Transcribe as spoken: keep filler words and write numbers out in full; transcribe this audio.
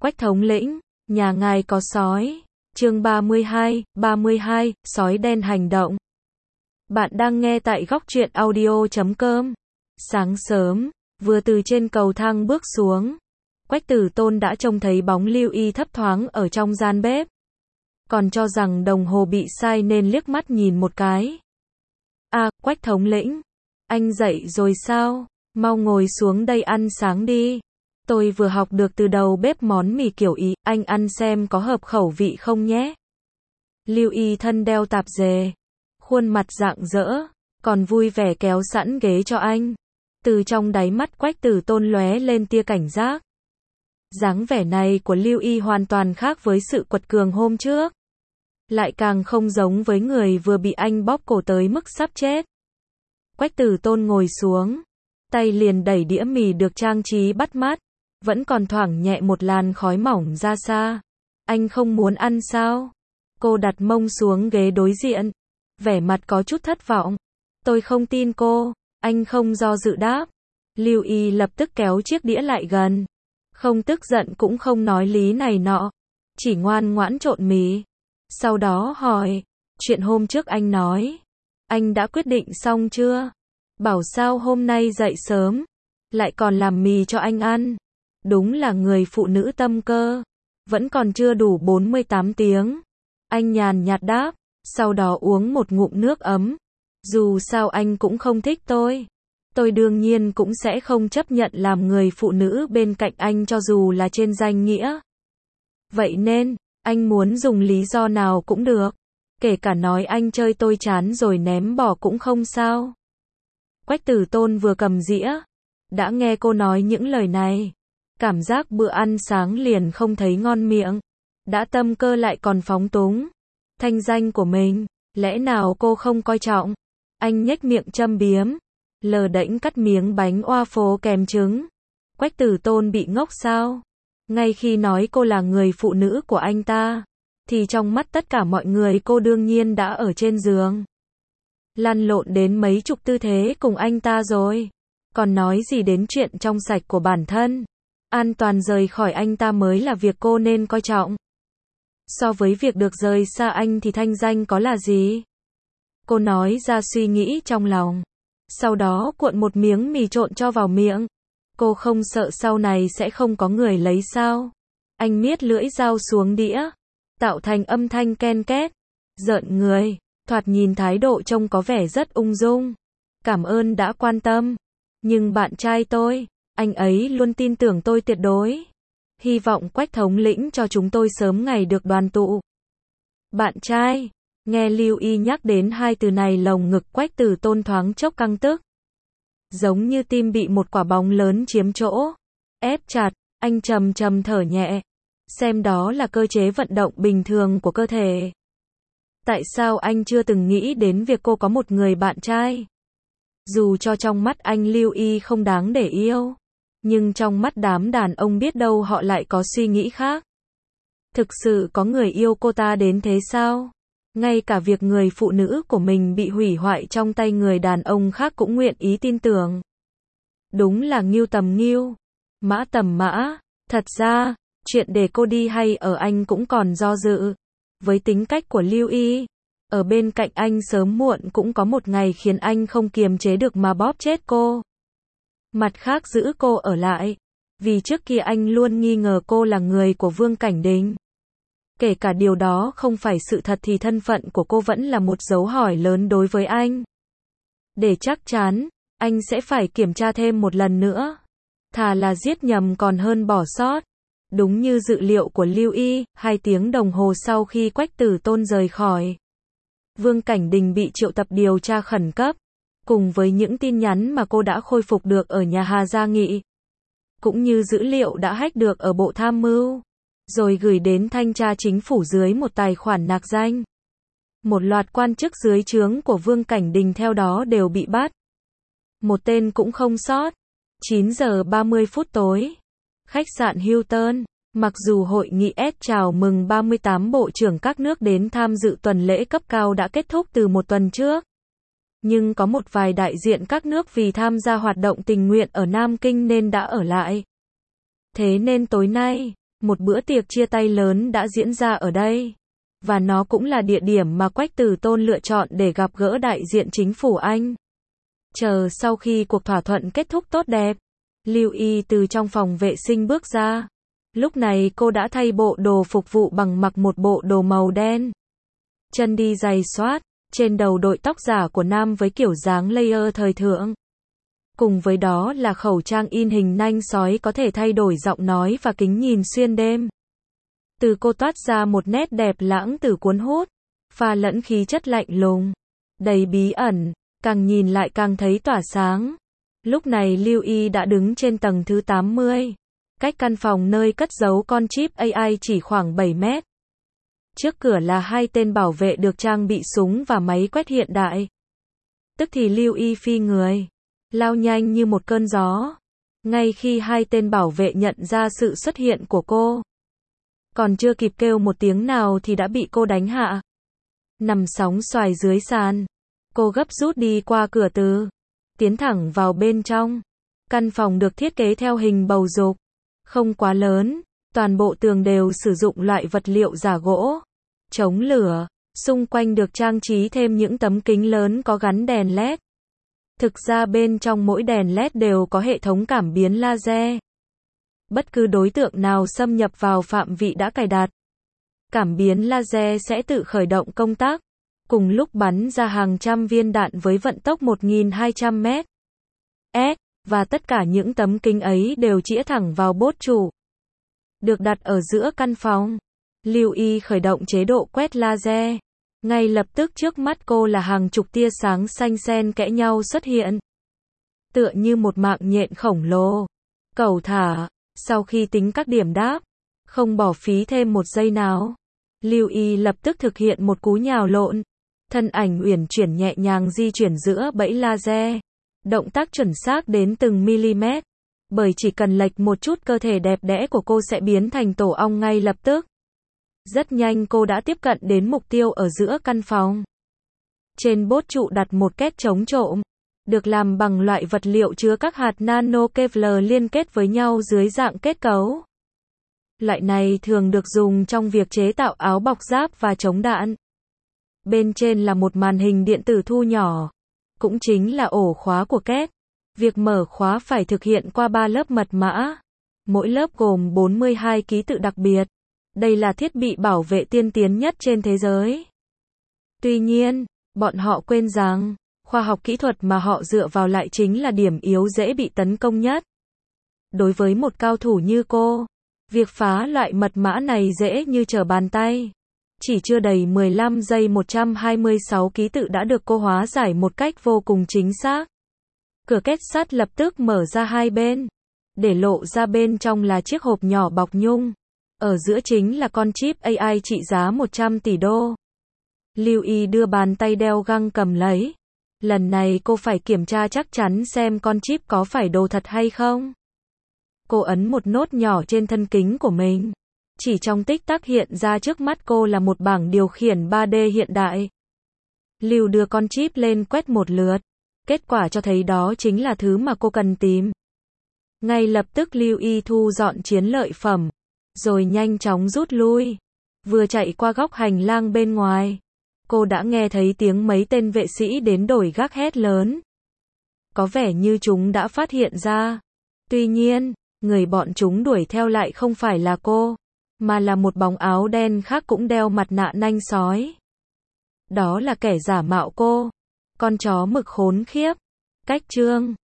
Quách thống lĩnh, nhà ngài có sói. Chương ba mươi hai, ba mươi hai, sói đen hành động. Bạn đang nghe tại góc truyện audio chấm com. Sáng sớm, vừa từ trên cầu thang bước xuống, Quách Tử Tôn đã trông thấy bóng Lưu Y thấp thoáng ở trong gian bếp. Còn cho rằng đồng hồ bị sai nên liếc mắt nhìn một cái. À, Quách thống lĩnh, anh dậy rồi sao? Mau ngồi xuống đây ăn sáng đi. Tôi vừa học được từ đầu bếp món mì kiểu Ý, anh ăn xem có hợp khẩu vị không nhé. Lưu Y thân đeo tạp dề, khuôn mặt rạng rỡ, còn vui vẻ kéo sẵn ghế cho anh. Từ trong đáy mắt Quách Tử Tôn lóe lên tia cảnh giác. Dáng vẻ này của Lưu Y hoàn toàn khác với sự quật cường hôm trước. Lại càng không giống với người vừa bị anh bóp cổ tới mức sắp chết. Quách Tử Tôn ngồi xuống, tay liền đẩy đĩa mì được trang trí bắt mắt, vẫn còn thoảng nhẹ một làn khói mỏng ra xa. Anh không muốn ăn sao? Cô đặt mông xuống ghế đối diện, vẻ mặt có chút thất vọng. Tôi không tin cô, anh không do dự đáp. Lưu Y lập tức kéo chiếc đĩa lại gần. Không tức giận cũng không nói lý này nọ, chỉ ngoan ngoãn trộn mì. Sau đó hỏi, chuyện hôm trước anh nói, anh đã quyết định xong chưa? Bảo sao hôm nay dậy sớm, lại còn làm mì cho anh ăn. Đúng là người phụ nữ tâm cơ. Vẫn còn chưa đủ bốn mươi tám tiếng. Anh nhàn nhạt đáp, sau đó uống một ngụm nước ấm. Dù sao anh cũng không thích tôi. Tôi đương nhiên cũng sẽ không chấp nhận làm người phụ nữ bên cạnh anh cho dù là trên danh nghĩa. Vậy nên, anh muốn dùng lý do nào cũng được. Kể cả nói anh chơi tôi chán rồi ném bỏ cũng không sao. Quách Tử Tôn vừa cầm dĩa, đã nghe cô nói những lời này. Cảm giác bữa ăn sáng liền không thấy ngon miệng. Đã tâm cơ lại còn phóng túng. Thanh danh của mình, lẽ nào cô không coi trọng? Anh nhếch miệng châm biếm, lờ đễnh cắt miếng bánh oa phố kèm trứng. Quách Tử Tôn bị ngốc sao? Ngay khi nói cô là người phụ nữ của anh ta, thì trong mắt tất cả mọi người cô đương nhiên đã ở trên giường. Lăn lộn đến mấy chục tư thế cùng anh ta rồi. Còn nói gì đến chuyện trong sạch của bản thân. An toàn rời khỏi anh ta mới là việc cô nên coi trọng. So với việc được rời xa anh thì thanh danh có là gì? Cô nói ra suy nghĩ trong lòng. Sau đó cuộn một miếng mì trộn cho vào miệng. Cô không sợ sau này sẽ không có người lấy sao? Anh miết lưỡi dao xuống đĩa, tạo thành âm thanh ken két. Giận người, thoạt nhìn thái độ trông có vẻ rất ung dung. Cảm ơn đã quan tâm. Nhưng bạn trai tôi, anh ấy luôn tin tưởng tôi tuyệt đối. Hy vọng Quách thống lĩnh cho chúng tôi sớm ngày được đoàn tụ. Bạn trai, nghe Lưu Y nhắc đến hai từ này lồng ngực Quách Tử Tôn thoáng chốc căng tức. Giống như tim bị một quả bóng lớn chiếm chỗ, ép chặt, anh trầm trầm thở nhẹ. Xem đó là cơ chế vận động bình thường của cơ thể. Tại sao anh chưa từng nghĩ đến việc cô có một người bạn trai? Dù cho trong mắt anh Lưu Y không đáng để yêu, nhưng trong mắt đám đàn ông biết đâu họ lại có suy nghĩ khác. Thực sự có người yêu cô ta đến thế sao? Ngay cả việc người phụ nữ của mình bị hủy hoại trong tay người đàn ông khác cũng nguyện ý tin tưởng. Đúng là ngưu tầm ngưu, mã tầm mã. Thật ra, chuyện để cô đi hay ở anh cũng còn do dự. Với tính cách của Lưu Y, ở bên cạnh anh sớm muộn cũng có một ngày khiến anh không kiềm chế được mà bóp chết cô. Mặt khác giữ cô ở lại, vì trước kia anh luôn nghi ngờ cô là người của Vương Cảnh Đình. Kể cả điều đó không phải sự thật thì thân phận của cô vẫn là một dấu hỏi lớn đối với anh. Để chắc chắn, anh sẽ phải kiểm tra thêm một lần nữa. Thà là giết nhầm còn hơn bỏ sót. Đúng như dự liệu của Lưu Y, hai tiếng đồng hồ sau khi Quách Tử Tôn rời khỏi, Vương Cảnh Đình bị triệu tập điều tra khẩn cấp, cùng với những tin nhắn mà cô đã khôi phục được ở nhà Hà Gia Nghị, cũng như dữ liệu đã hack được ở Bộ Tham mưu, rồi gửi đến thanh tra chính phủ dưới một tài khoản nạc danh. Một loạt quan chức dưới trướng của Vương Cảnh Đình theo đó đều bị bắt. Một tên cũng không sót. chín giờ ba mươi phút tối. Khách sạn Hilton. Mặc dù hội nghị S chào mừng ba mươi tám bộ trưởng các nước đến tham dự tuần lễ cấp cao đã kết thúc từ một tuần trước, nhưng có một vài đại diện các nước vì tham gia hoạt động tình nguyện ở Nam Kinh nên đã ở lại. Thế nên tối nay, Một bữa tiệc chia tay lớn đã diễn ra ở đây. Và nó cũng là địa điểm mà Quách Tử Tôn lựa chọn để gặp gỡ đại diện chính phủ Anh. Chờ sau khi cuộc thỏa thuận kết thúc tốt đẹp, Lưu Y từ trong phòng vệ sinh bước ra. Lúc này cô đã thay bộ đồ phục vụ bằng mặc một bộ đồ màu đen. Chân đi giày xoát, trên đầu đội tóc giả của nam với kiểu dáng layer thời thượng. Cùng với đó là khẩu trang in hình nanh sói có thể thay đổi giọng nói và kính nhìn xuyên đêm. Từ cô toát ra một nét đẹp lãng tử cuốn hút, pha lẫn khí chất lạnh lùng, đầy bí ẩn, càng nhìn lại càng thấy tỏa sáng. Lúc này Lưu Y đã đứng trên tầng thứ tám mươi, cách căn phòng nơi cất giấu con chip a i chỉ khoảng bảy mét. Trước cửa là hai tên bảo vệ được trang bị súng và máy quét hiện đại. Tức thì Lưu Y phi người, lao nhanh như một cơn gió. Ngay khi hai tên bảo vệ nhận ra sự xuất hiện của cô, còn chưa kịp kêu một tiếng nào thì đã bị cô đánh hạ. Nằm sóng xoài dưới sàn, cô gấp rút đi qua cửa từ, tiến thẳng vào bên trong. Căn phòng được thiết kế theo hình bầu dục, không quá lớn, toàn bộ tường đều sử dụng loại vật liệu giả gỗ, chống lửa, xung quanh được trang trí thêm những tấm kính lớn có gắn đèn led. Thực ra bên trong mỗi đèn led đều có hệ thống cảm biến laser. Bất cứ đối tượng nào xâm nhập vào phạm vị đã cài đặt, cảm biến laser sẽ tự khởi động công tắc, cùng lúc bắn ra hàng trăm viên đạn với vận tốc một nghìn hai trăm mét h, và tất cả những tấm kính ấy đều chĩa thẳng vào bốt chủ, được đặt ở giữa căn phòng. Lưu Y khởi động chế độ quét laser. Ngay lập tức trước mắt cô là hàng chục tia sáng xanh xen kẽ nhau xuất hiện, tựa như một mạng nhện khổng lồ. Cẩu thả, sau khi tính các điểm đáp, không bỏ phí thêm một giây nào, Lưu Y lập tức thực hiện một cú nhào lộn. Thân ảnh uyển chuyển nhẹ nhàng di chuyển giữa bẫy laser. Động tác chuẩn xác đến từng mm. Bởi chỉ cần lệch một chút cơ thể đẹp đẽ của cô sẽ biến thành tổ ong ngay lập tức. Rất nhanh cô đã tiếp cận đến mục tiêu ở giữa căn phòng. Trên bốt trụ đặt một két chống trộm, được làm bằng loại vật liệu chứa các hạt nano Kevlar liên kết với nhau dưới dạng kết cấu. Loại này thường được dùng trong việc chế tạo áo bọc giáp và chống đạn. Bên trên là một màn hình điện tử thu nhỏ, cũng chính là ổ khóa của két. Việc mở khóa phải thực hiện qua ba lớp mật mã, mỗi lớp gồm bốn mươi hai ký tự đặc biệt. Đây là thiết bị bảo vệ tiên tiến nhất trên thế giới. Tuy nhiên, bọn họ quên rằng, khoa học kỹ thuật mà họ dựa vào lại chính là điểm yếu dễ bị tấn công nhất. Đối với một cao thủ như cô, việc phá loại mật mã này dễ như trở bàn tay. Chỉ chưa đầy mười lăm giây một trăm hai mươi sáu ký tự đã được cô hóa giải một cách vô cùng chính xác. Cửa két sắt lập tức mở ra hai bên, để lộ ra bên trong là chiếc hộp nhỏ bọc nhung. Ở giữa chính là con chip a i trị giá một trăm tỷ đô. Lưu Y đưa bàn tay đeo găng cầm lấy. Lần này cô phải kiểm tra chắc chắn xem con chip có phải đồ thật hay không. Cô ấn một nốt nhỏ trên thân kính của mình. Chỉ trong tích tắc hiện ra trước mắt cô là một bảng điều khiển ba D hiện đại. Lưu đưa con chip lên quét một lượt. Kết quả cho thấy đó chính là thứ mà cô cần tìm. Ngay lập tức Lưu Y thu dọn chiến lợi phẩm, rồi nhanh chóng rút lui. Vừa chạy qua góc hành lang bên ngoài, cô đã nghe thấy tiếng mấy tên vệ sĩ đến đổi gác hét lớn. Có vẻ như chúng đã phát hiện ra. Tuy nhiên, người bọn chúng đuổi theo lại không phải là cô, mà là một bóng áo đen khác cũng đeo mặt nạ nanh sói. Đó là kẻ giả mạo cô. Con chó mực khốn khiếp. Cách chương